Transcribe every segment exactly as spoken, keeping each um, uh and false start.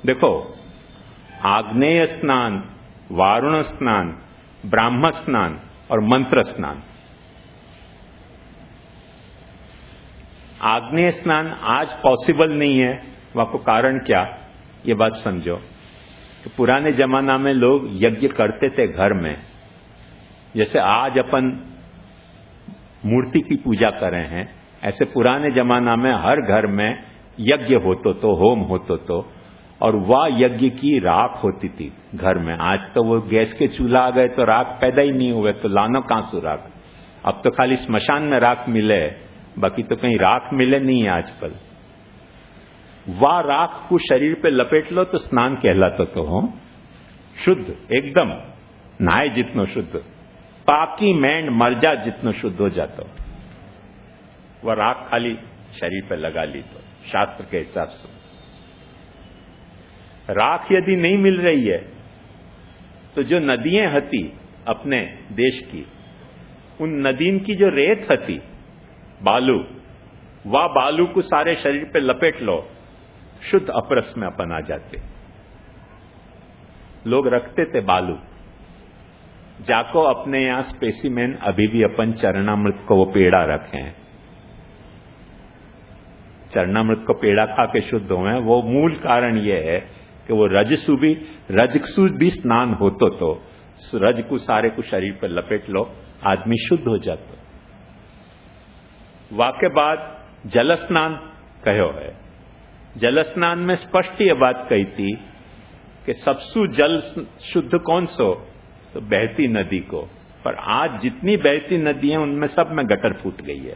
देखो, आग्नेय स्नान, वारुण स्नान, ब्राह्म स्नान और मंत्र स्नान। आग्नेय स्नान आज पॉसिबल नहीं है, वहां को कारण क्या, ये बात समझो। तो पुराने जमाना में लोग यज्ञ करते थे घर में, जैसे आज अपन मूर्ति की पूजा कर रहे हैं, ऐसे पुराने जमाना में हर घर में यज्ञ होतो तो, होम होतो तो, और वह यज्ञ की राख होती थी घर में। आज तो वो गैस के चूल्हा आ गए तो राख पैदा ही नहीं हुए, तो लानो कहां से राख। अब तो खाली स्मशान में राख मिले, बाकी तो कहीं राख मिले नहीं है आजकल। वह राख को शरीर पे लपेट लो तो स्नान कहलाता तो हो, शुद्ध एकदम, नहाए जितनो शुद्ध, पाकी मैंड मर्जा जितनो शुद्ध हो जाता। वह राख खाली शरीर पे लगा ली तो शास्त्र के हिसाब से। राख यदि नहीं मिल रही है तो जो नदियां हती अपने देश की, उन नदीन की जो रेत हती, बालू, वह बालू को सारे शरीर पे लपेट लो, शुद्ध अपरस में अपन आ जाते। लोग रखते थे बालू, जाको अपने यहां स्पेसिमेन अभी भी अपन चरणामृत को वो पेड़ा रखे हैं। चरणामृत को पेड़ा खा के शुद्ध हुए, वो मूल कारण यह है कि वो रजसु भी रजसु भी स्नान होतो तो रज को सारे को शरीर पर लपेट लो, आदमी शुद्ध हो जाता। वाके बाद जल स्नान कहो है। जल स्नान में स्पष्ट ये बात कही थी कि सबसु जल शुद्ध कौन सो, तो बहती नदी को। पर आज जितनी बहती नदी है उनमें सब में गटर फूट गई है,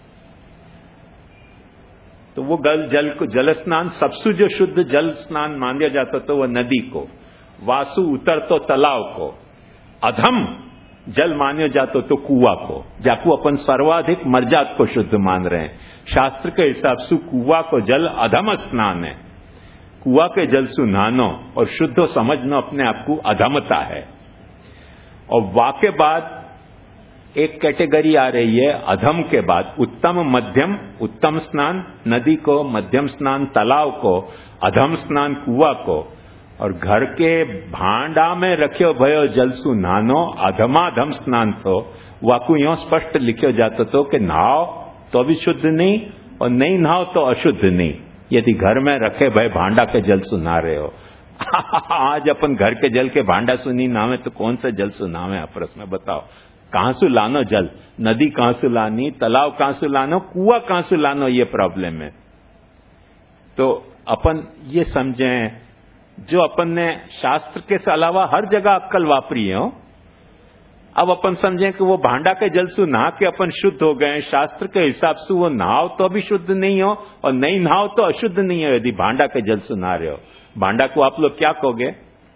तो वो गल जल को जल स्नान सबसे जो शुद्ध जल स्नान माना जाता तो वह नदी को, वासु उतर तो तालाब को, अधम जल मान्यो जातो तो कुआ को, जाको अपन सर्वाधिक मर्जात को शुद्ध मान रहे हैं। शास्त्र के हिसाब से कुआ को जल अधम स्नान है। कुआ के जल से नहानो और शुद्ध समझना अपने आप को अधमता है। और वाके बाद एक कैटेगरी आ रही है अधम के बाद, उत्तम मध्यम, उत्तम स्नान नदी को, मध्यम स्नान तालाब को, अधम स्नान कुआ को, और घर के भांडा में रखियो भयो जल सु नहानो अधमाधम स्नान तो वाकु यो स्पष्ट लिखियो जातो तो कि नहाओ तो भी शुद्ध नहीं और नहीं नहाओ तो अशुद्ध नहीं, यदि घर में रखे भय भांडा के जल सु नहा रहे हो। आज अपन घर के जल के भांडा सु नहीं नहावे तो कौन सा जल सु नहावे आपस में बताओ। कहां से लानो जल, नदी कहां से लानी, तालाब कहां से लानो, कुआ कहां से लानो, ये प्रॉब्लम है। तो अपन ये समझें, जो अपन ने शास्त्र के अलावा हर जगह अक्कल वापरी है, अब अपन समझें कि वो भांडा के जल से नहा के अपन शुद्ध हो गए। शास्त्र के हिसाब से वो नहाओ तो भी शुद्ध नहीं हो और नहीं नहाओ तो अशुद्ध नहीं हो, यदि भांडा के जल से नहा रहे हो। भांडा को आप लोग क्या कहोगे?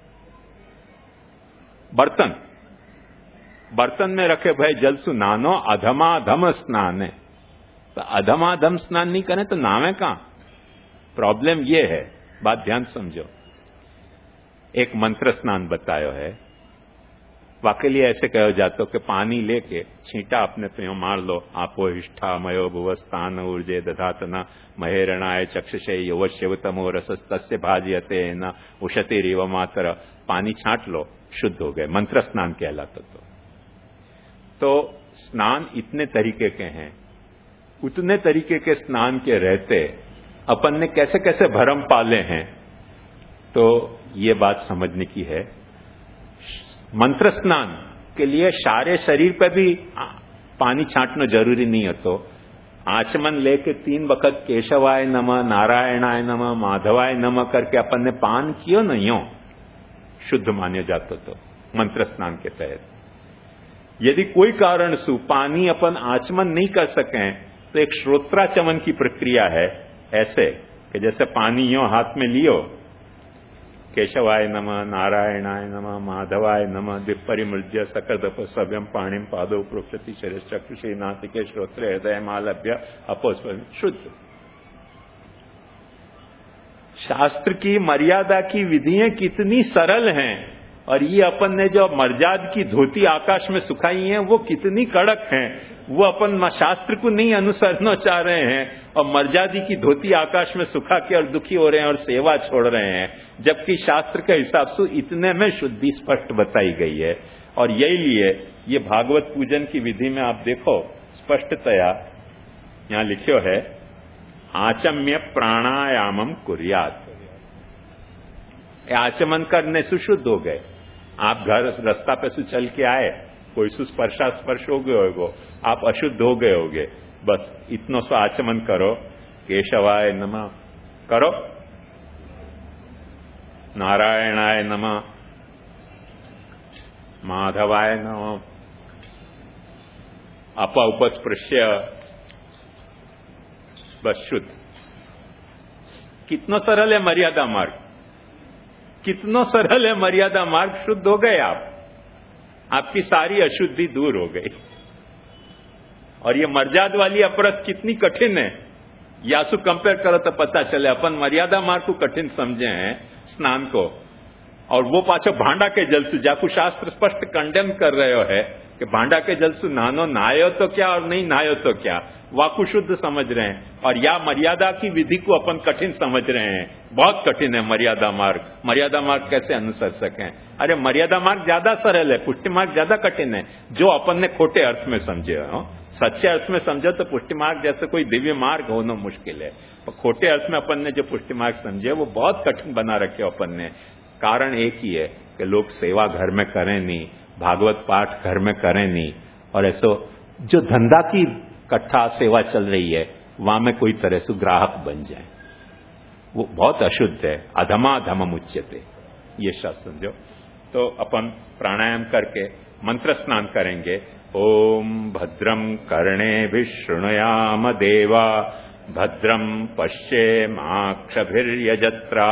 बर्तन। बर्तन में रखे भय जल सु नहानो अधमाधम स्नान है। तो अधमाधम स्नान नहीं करें तो नहावे कहां? प्रॉब्लम ये है, बात ध्यान समझो। एक मंत्र स्नान बतायो है, वाके लिए ऐसे कहो जातो कि पानी लेके छींटा अपने पे मार लो, आपो हिष्ठा मयो भुवस्थान ऊर्जे दधातना महेरणाय चक्षुषे युवश्यवतमो रसस्तस्य भाजयते न उशति रिव मातर। पानी छांट लो, शुद्ध हो गए, मंत्र स्नान कहलाता। तो तो स्नान इतने तरीके के हैं, उतने तरीके के स्नान के रहते अपन ने कैसे कैसे भरम पाले हैं, तो ये बात समझने की है। मंत्र स्नान के लिए सारे शरीर पर भी पानी छांटना जरूरी नहीं है। तो आचमन लेके तीन वक्त केशवाय नमः, नारायणाय नमः, माधवाय नमः करके अपन ने पान कियो न, यो शुद्ध मान्य जातो तो मंत्र स्नान के तहत। यदि कोई कारण सु पानी अपन आचमन नहीं कर सकें तो एक श्रोत्राचमन की प्रक्रिया है, ऐसे कि जैसे पानी यो हाथ में लियो, केशवाय नमः, नारायणाय नमः, माधवाय नमः, दिपरिमृज्य सकदप सभ्यम पाणिम पादो प्रोक्षति शरीर चक्षुषे नासिके श्रोत्र हृदय मालभ्य अपोस्व, शुद्ध। शास्त्र की मर्यादा की विधियां कितनी सरल हैं और ये अपन ने जो मर्जाद की धोती आकाश में सुखाई है वो कितनी कड़क हैं, वो अपन शास्त्र को नहीं अनुसरना चाह रहे हैं और मर्जादी की धोती आकाश में सुखा के और दुखी हो रहे हैं और सेवा छोड़ रहे हैं, जबकि शास्त्र के हिसाब से इतने में शुद्धि स्पष्ट बताई गई है। और यही लिए ये भागवत पूजन की विधि में आप देखो स्पष्टतया यहां लिखो है, आचम्य प्राणायामम कुर्यात। आचमन करने से शुद्ध हो गए। आप घर रास्ता पे से चल के आए, कोई सु स्पर्शा स्पर्श हो गए होगो, आप अशुद्ध हो गए होगे, बस इतना सा आचमन करो, केशवाय नमः करो, नारायणाय नमः, माधवाय नमः, अप उपस्पृश्य, बस शुद्ध। कितना सरल है मर्यादा मार्ग, कितना सरल है मर्यादा मार्ग, शुद्ध हो गए आप, आपकी सारी अशुद्धि दूर हो गई। और ये मर्याद वाली अपरस कितनी कठिन है, यासु कंपेयर करो तो पता चले। अपन मर्यादा मार्ग को कठिन समझे हैं स्नान को, और वो पाछो भांडा के जल से, जाकू शास्त्र स्पष्ट कंडेम कर रहे हो है कि भांडा के जल से नहानो, नहायो तो क्या और नहीं नहायो तो क्या, वाकु शुद्ध समझ रहे हैं। और या मर्यादा की विधि को अपन कठिन समझ रहे हैं, बहुत कठिन है मर्यादा मार्ग। मर्यादा मार्ग कैसे अनुसर सकें? अरे मर्यादा मार्ग ज्यादा सरल है, पुष्टि मार्ग ज्यादा कठिन है, जो अपन ने खोटे अर्थ में समझे हो। सच्चे अर्थ में समझो तो पुष्टि मार्ग जैसे कोई दिव्य मार्ग होना मुश्किल है, और खोटे अर्थ में अपन ने जो पुष्टि मार्ग समझे वो बहुत कठिन बना रखे अपन ने। कारण एक ही है कि लोग सेवा घर में करें नहीं, भागवत पाठ घर में करें नहीं, और ऐसो जो धंधा की कट्ठा सेवा चल रही है वहां में कोई तरह से ग्राहक बन जाए, वो बहुत अशुद्ध है। अधमा धमम उच्यते, ये शास्त्र समझो। तो अपन प्राणायाम करके मंत्र स्नान करेंगे। ओम भद्रम कर्णेभिः शृणुयाम देवा, भद्रम पश्येमाक्षभिर्यजत्रा,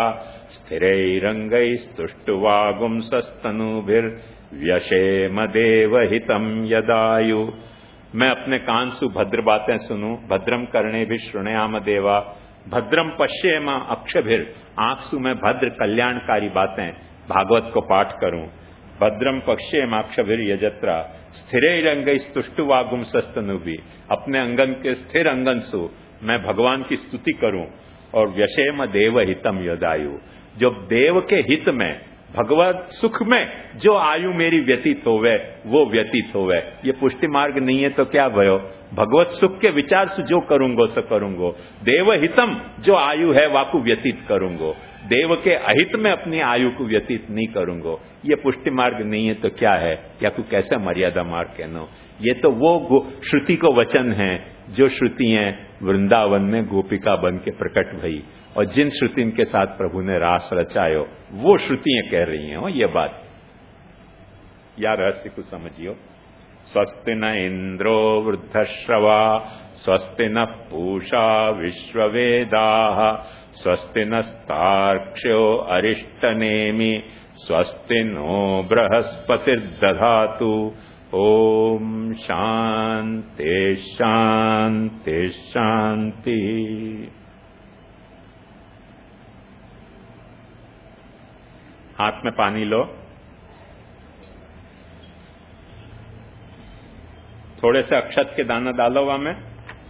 स्थिरैरङ्गैस्तुष्टुवागुंसस्तनूभिर्व्यशेम देवहितं यदायु। मैं अपने कान से भद्र बातें सुनूं। भद्रम कर्णेभिः शृणुयाम देवा, भद्रम पश्येम अक्षभिर, आंख से मैं भद्र कल्याणकारी बातें भागवत को पाठ करूं। भद्रम पश्येम अक्षभिर यजत्रा, स्थिरैरङ्गैस्तुष्टुवागुंसस्तनूभिः, अपने अंगन के स्थिर अंगन से मैं भगवान की स्तुति करूं। और व्यशेम देव हितम यदायु, जो देव के हित में, भगवत सुख में जो आयु मेरी व्यतीत होवे वो व्यतीत होवे। ये पुष्टि मार्ग नहीं है तो क्या भयो, भगवत सुख के विचार से जो करूंगो सो करूंगो। देव हितम, जो आयु है वाकु व्यतीत करूंगो, देव के अहित में अपनी आयु को व्यतीत नहीं करूंगो। ये पुष्टि मार्ग नहीं है तो क्या है, या को कैसे मर्यादा मार्ग कहना। ये तो वो श्रुति को वचन है जो श्रुतियां वृंदावन में गोपिका बन के प्रकट भई, और जिन श्रुतियों के साथ प्रभु ने रास रचायो वो श्रुतियां कह रही हैं ये बात। या रहस्य को समझियो। स्वस्ति न इंद्रो वृद्धश्रवा, स्वस्ति न पूषा विश्ववेदाः, स्वस्ति नस्तार्क्ष्यो अरिष्टनेमि, स्वस्ति नो बृहस्पतिर्दधातु। ओम शांति शांति शांति। हाथ में पानी लो, थोड़े से अक्षत के दाना डालो वहां में।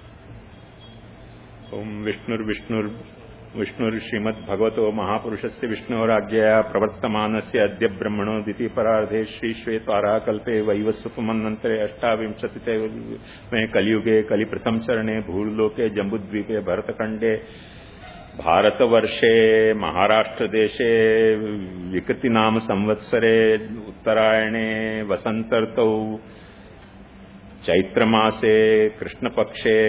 ओम विष्णुर विष्णुर विष्णुर श्रीमद् भगवतो महापुरुषस्य विष्णोराज्ञया प्रवर्तमानस्य अद्य ब्रह्मणो द्वितीय परार्धे श्री श्वेतवाराह कल्पे वैवस्वपमन्वन्तरे अष्टाविंशतितमे में कलियुगे कलि प्रथम चरणे भूलोके जम्बुद्वीपे भरतखंडे भारतवर्षे महाराष्ट्र देशे विकृति नाम संवत्सरे उत्तरायणे वसंत ऋतौ चैत्रमासे कृष्णपक्षे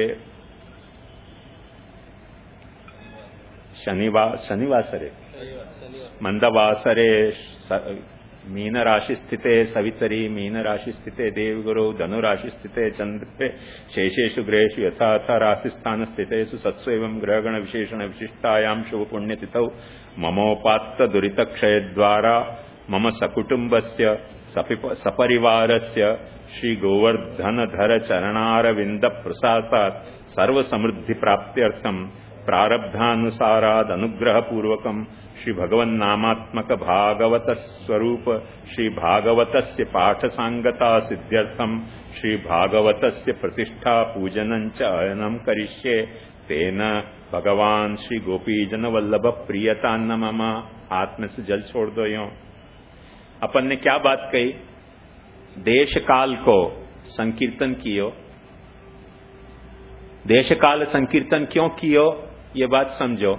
शनिवार शनिवासरे मंदवासरे मीन राशि स्थिते सवितरी मीन राशि स्थिते देवगुरु धनु राशि स्थिते चंद्रे शेषेषु ग्रहेषु यथा राशि स्थान स्थितेषु सत्सु एवं ग्रहगण विशेषण विशिष्टायां शुभ पुण्यतिथौ ममोपात्त दुरित क्षय द्वारा मम सकुटुंबस्य सपरिवारस्य श्री गोवर्धन धर चरणारविंद प्रसादात् सर्व समृद्धि प्राप्त्यर्थम प्रारब्धानुसाराद अनुग्रह पूर्वकम श्री भगवन नामात्मक भागवत स्वरूप श्री भागवतस्य पाठ सांगता सिद्ध्यर्थम श्री भागवतस्य प्रतिष्ठा पूजनं च अयनम करिष्ये तेन भगवान श्री गोपीजन वल्लभ प्रियता न मम। हाथ में से जल छोड़ दो। यो अपन ने क्या बात कही? देश काल को संकीर्तन कियो। देश काल संकीर्तन क्यों कियो ये बात समझो।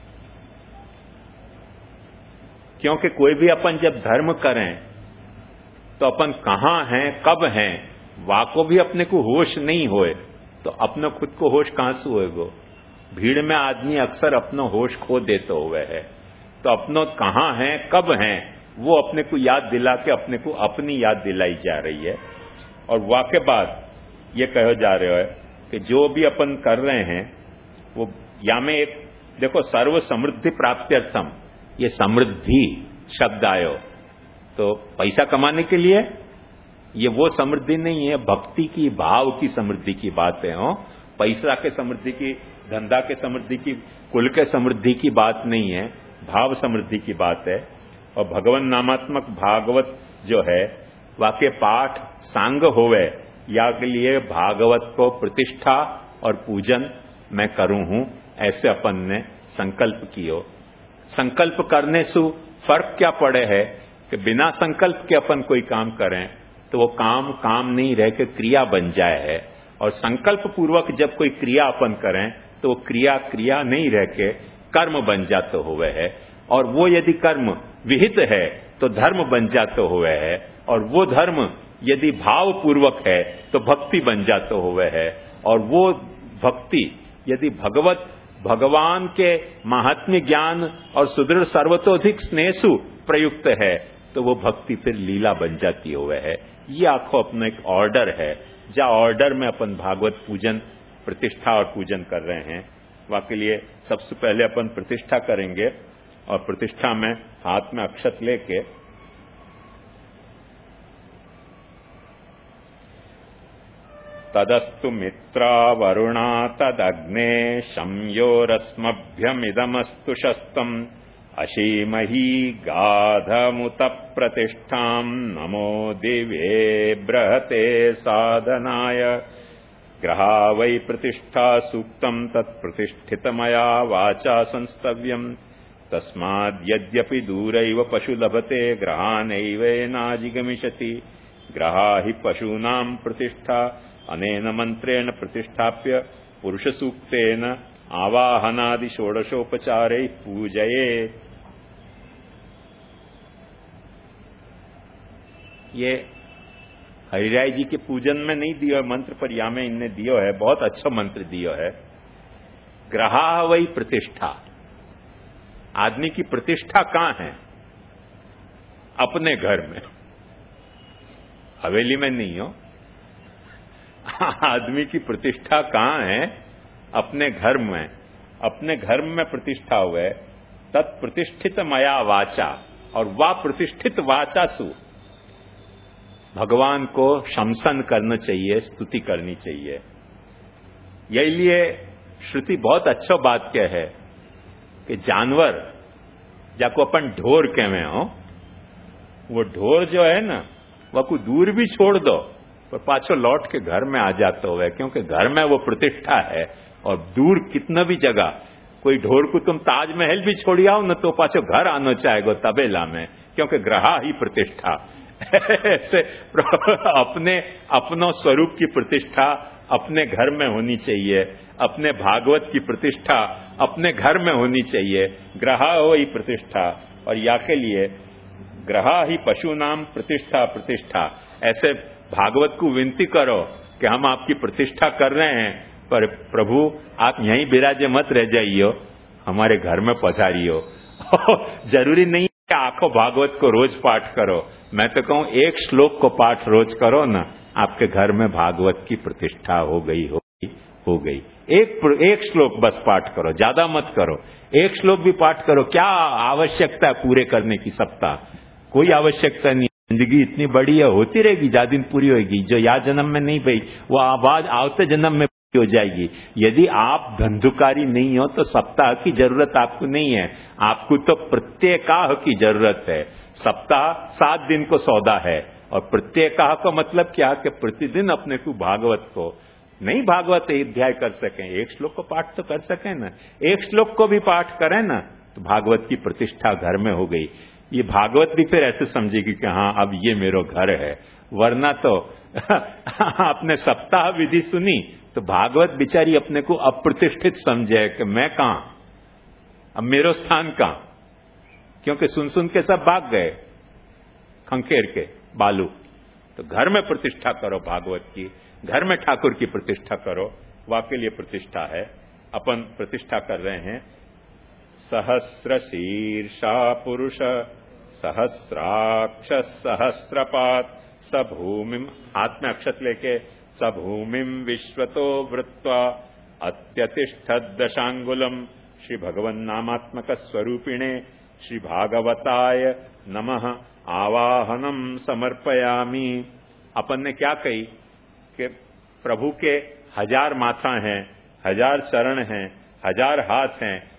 क्योंकि कोई भी अपन जब धर्म करें तो अपन कहां हैं कब हैं वाको भी अपने को होश नहीं होए तो अपने खुद को होश कहां से होएगो। भीड़ में आदमी अक्सर अपनो होश खो देते हुए है तो अपनो कहां हैं कब हैं वो अपने को याद दिला के अपने को अपनी याद दिलाई जा रही है। और वाके बाद ये कहो जा रहे हो कि जो भी अपन कर रहे हैं वो या में एक देखो सर्व समृद्धि प्राप्त्यर्थम ये समृद्धि शब्द आयो तो पैसा कमाने के लिए ये वो समृद्धि नहीं है, भक्ति की भाव की समृद्धि की बात है। हो पैसा के समृद्धि की धंधा के समृद्धि की कुल के समृद्धि की बात नहीं है, भाव समृद्धि की बात है। और भगवान नामात्मक भागवत जो है वाके पाठ सांग होवे या के लिए भागवत को प्रतिष्ठा और पूजन मैं करूं हूं ऐसे अपन ने संकल्प कियो। संकल्प करने से फर्क क्या पड़े है कि बिना संकल्प के अपन कोई काम करें तो वो काम काम नहीं रह के क्रिया बन जाए है। और संकल्प पूर्वक जब कोई क्रिया अपन करें तो वो क्रिया क्रिया नहीं रह के कर्म बन जाते हुए है। और वो यदि कर्म विहित है तो धर्म बन जाते हुए है। और वो धर्म यदि भाव पूर्वक है तो भक्ति बन जाते हुए है। और वो भक्ति यदि भगवत भगवान के महात्म्य ज्ञान और सुदृढ़ सर्वतोधिक स्नेहसु प्रयुक्त है तो वो भक्ति फिर लीला बन जाती हुए है। ये आखो अपना एक ऑर्डर है जहाँ ऑर्डर में अपन भागवत पूजन प्रतिष्ठा और पूजन कर रहे हैं। वाके लिए सबसे पहले अपन प्रतिष्ठा करेंगे और प्रतिष्ठा में हाथ में अक्षत लेके तदस्तु मित्रा वरुणा तदग्ने शम्योरस्मभ्यमिदमस्तु शस्तम् अशीमहि गाधमुत प्रतिष्ठाम् नमो दिवे बृहते साधनाय ग्रहा वै प्रतिष्ठा सूक्तम् तत्प्रतिष्ठितमया वाचा संस्तव्यम् तस्माद्यद्यपि दूरैव पशु लभते ग्रहानैवेनाजिगमिषति ग्रहा हि पशूनाम् प्रतिष्ठा अनेन मंत्रेण प्रतिष्ठाप्य पुरुष सूक्तेन आवाहनादि षोडशोपचारे पूजये। ये हरिराय जी के पूजन में नहीं दियो है मंत्र पर या में इनने दियो है, बहुत अच्छा मंत्र दियो है। ग्रहा वही प्रतिष्ठा, आदमी की प्रतिष्ठा कहां है? अपने घर में, हवेली में नहीं हो। आदमी की प्रतिष्ठा कहां है? अपने घर में। अपने घर में प्रतिष्ठा हुए तत्प्रतिष्ठित मया वाचा, और वा प्रतिष्ठित वाचा सु भगवान को शमसन करना चाहिए, स्तुति करनी चाहिए। यही लिए श्रुति बहुत अच्छा बात क्या है कि जानवर जाको अपन ढोर कहवे हो, वो ढोर जो है ना वह को दूर भी छोड़ दो पर पाछो लौट के घर में आ जाता हुआ है, क्योंकि घर में वो प्रतिष्ठा है। और दूर कितना भी जगह कोई ढोर को तुम ताजमहल भी छोड़ी आओ न तो पाछो घर आना चाहेगो तबेला में, क्योंकि ग्रहा ही प्रतिष्ठा। ऐसे अपने अपनों स्वरूप की प्रतिष्ठा अपने घर में होनी चाहिए, अपने भागवत की प्रतिष्ठा अपने घर में होनी चाहिए। ग्रहा हो ही प्रतिष्ठा, और या के लिए ग्रहा ही पशु नाम प्रतिष्ठा प्रतिष्ठा। ऐसे भागवत को विनती करो कि हम आपकी प्रतिष्ठा कर रहे हैं, पर प्रभु आप यहीं विराजे मत रह जाइयो, हमारे घर में पधारियो। जरूरी नहीं कि आखो भागवत को रोज पाठ करो, मैं तो कहूं एक श्लोक को पाठ रोज करो ना, आपके घर में भागवत की प्रतिष्ठा हो गई हो गई हो गई। एक एक श्लोक बस पाठ करो, ज्यादा मत करो, एक श्लोक भी पाठ करो। क्या आवश्यकता है पूरे करने की? सप्ताह कोई आवश्यकता नहीं। जिंदगी इतनी बड़ी है, होती रहेगी, ज्यादा दिन पूरी होगी। जो या जन्म में नहीं भई वो आवाज आवते जन्म में हो जाएगी। यदि आप धंधुकारी नहीं हो तो सप्ताह की जरूरत आपको नहीं है, आपको तो प्रत्येकाह की जरूरत है। सप्ताह सात दिन को सौदा है, और प्रत्येकाह का मतलब क्या कि प्रतिदिन अपने को भागवत को, नहीं भागवत अध्याय कर सकें, एक श्लोक को पाठ तो कर सकें ना, एक श्लोक को भी पाठ करें ना तो भागवत की प्रतिष्ठा घर में हो गई। ये भागवत भी फिर ऐसे समझेगी कि हाँ अब ये मेरा घर है, वरना तो आपने सप्ताह विधि सुनी तो भागवत बिचारी अपने को अप्रतिष्ठित समझे कि मैं कहां, अब मेरा स्थान कहां, क्योंकि सुन सुन के सब भाग गए खंखेर के बालू। तो घर में प्रतिष्ठा करो भागवत की, घर में ठाकुर की प्रतिष्ठा करो, वाकई लिए प्रतिष्ठा है। अपन प्रतिष्ठा कर रहे हैं सहस्र शीर्षा पुरुष सहस्राक्ष सहस्रपात सभूमिम, हाथ में अक्षत लेके सभूमिम विश्वतो वृत्वा अत्यतिष्ठद दशांगुलम श्री भगवन नामात्मक स्वरूपिणे श्री भागवताय नमः आवाहनम समर्पयामि। अपन ने क्या कही कि प्रभु के हजार माथा हैं, हजार चरण हैं, हजार हाथ हैं,